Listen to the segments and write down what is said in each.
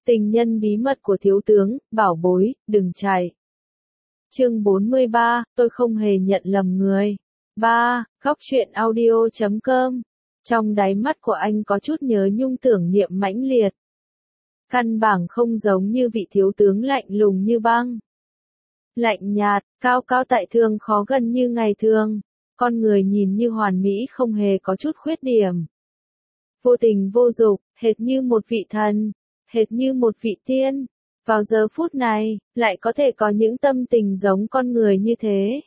Tình nhân bí mật của thiếu tướng, bảo bối, đừng chạy. Chương 43, tôi không hề nhận lầm người. 3. Góc truyện audio.com. Trong đáy mắt của anh có chút nhớ nhung tưởng niệm mãnh liệt. Căn bản không giống như vị thiếu tướng lạnh lùng như băng. Lạnh nhạt, cao cao tại thượng khó gần như ngày thường. Con người nhìn như hoàn mỹ không hề có chút khuyết điểm. Vô tình vô dục, hệt như một vị thần, hệt như một vị tiên. Vào giờ phút này, lại có thể có những tâm tình giống con người như thế.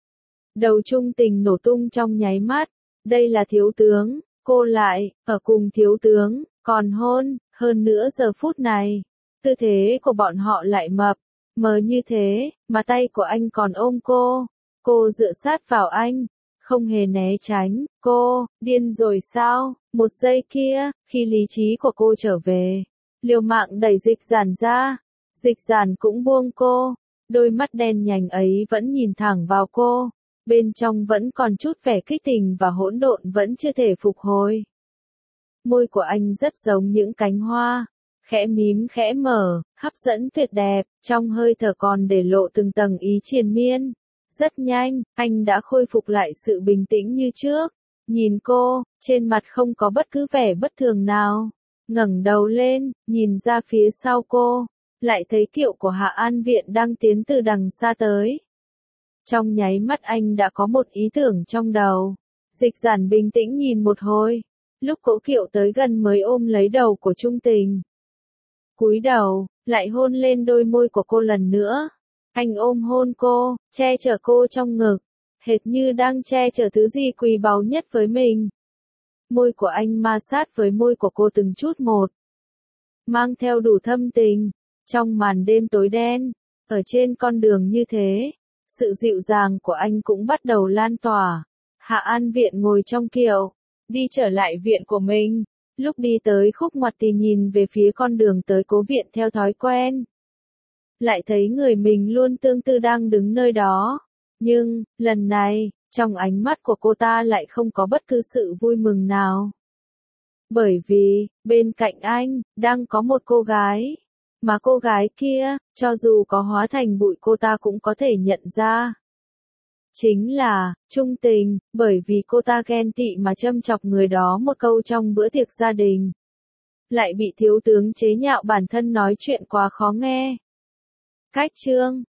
Đầu trung tình nổ tung trong nháy mắt. Đây là thiếu tướng, cô lại, ở cùng thiếu tướng, còn hôn, hơn nữa giờ phút này. Tư thế của bọn họ lại mờ như thế, mà tay của anh còn ôm cô. Cô dựa sát vào anh, không hề né tránh. Cô, điên rồi sao? Một giây kia, khi lý trí của cô trở về, liều mạng đẩy Dịch Giản ra. Dịch Giản cũng buông cô, đôi mắt đen nhánh ấy vẫn nhìn thẳng vào cô, bên trong vẫn còn chút vẻ kích tình và hỗn độn vẫn chưa thể phục hồi. Môi của anh rất giống những cánh hoa, khẽ mím khẽ mở, hấp dẫn tuyệt đẹp, trong hơi thở còn để lộ từng tầng ý triền miên. Rất nhanh, anh đã khôi phục lại sự bình tĩnh như trước, nhìn cô, trên mặt không có bất cứ vẻ bất thường nào. Ngẩng đầu lên, nhìn ra phía sau cô, lại thấy kiệu của Hạ An Viện đang tiến từ đằng xa tới. Trong nháy mắt anh đã có một ý tưởng trong đầu. Dịch Giản bình tĩnh nhìn một hồi, lúc cỗ kiệu tới gần mới ôm lấy đầu của Trung Tình. Cúi đầu, lại hôn lên đôi môi của cô lần nữa. Anh ôm hôn cô, che chở cô trong ngực, hệt như đang che chở thứ gì quý báu nhất với mình. Môi của anh ma sát với môi của cô từng chút một, mang theo đủ thâm tình. Trong màn đêm tối đen, ở trên con đường như thế, sự dịu dàng của anh cũng bắt đầu lan tỏa. Hạ An Viện ngồi trong kiệu, đi trở lại viện của mình. Lúc đi tới khúc ngoặt thì nhìn về phía con đường tới cố viện theo thói quen. Lại thấy người mình luôn tương tư đang đứng nơi đó. Nhưng, lần này, trong ánh mắt của cô ta lại không có bất cứ sự vui mừng nào. Bởi vì, bên cạnh anh, đang có một cô gái. Mà cô gái kia, cho dù có hóa thành bụi cô ta cũng có thể nhận ra. Chính là, Trung Tình, bởi vì cô ta ghen tị mà châm chọc người đó một câu trong bữa tiệc gia đình. Lại bị thiếu tướng chế nhạo bản thân nói chuyện quá khó nghe. Cách chương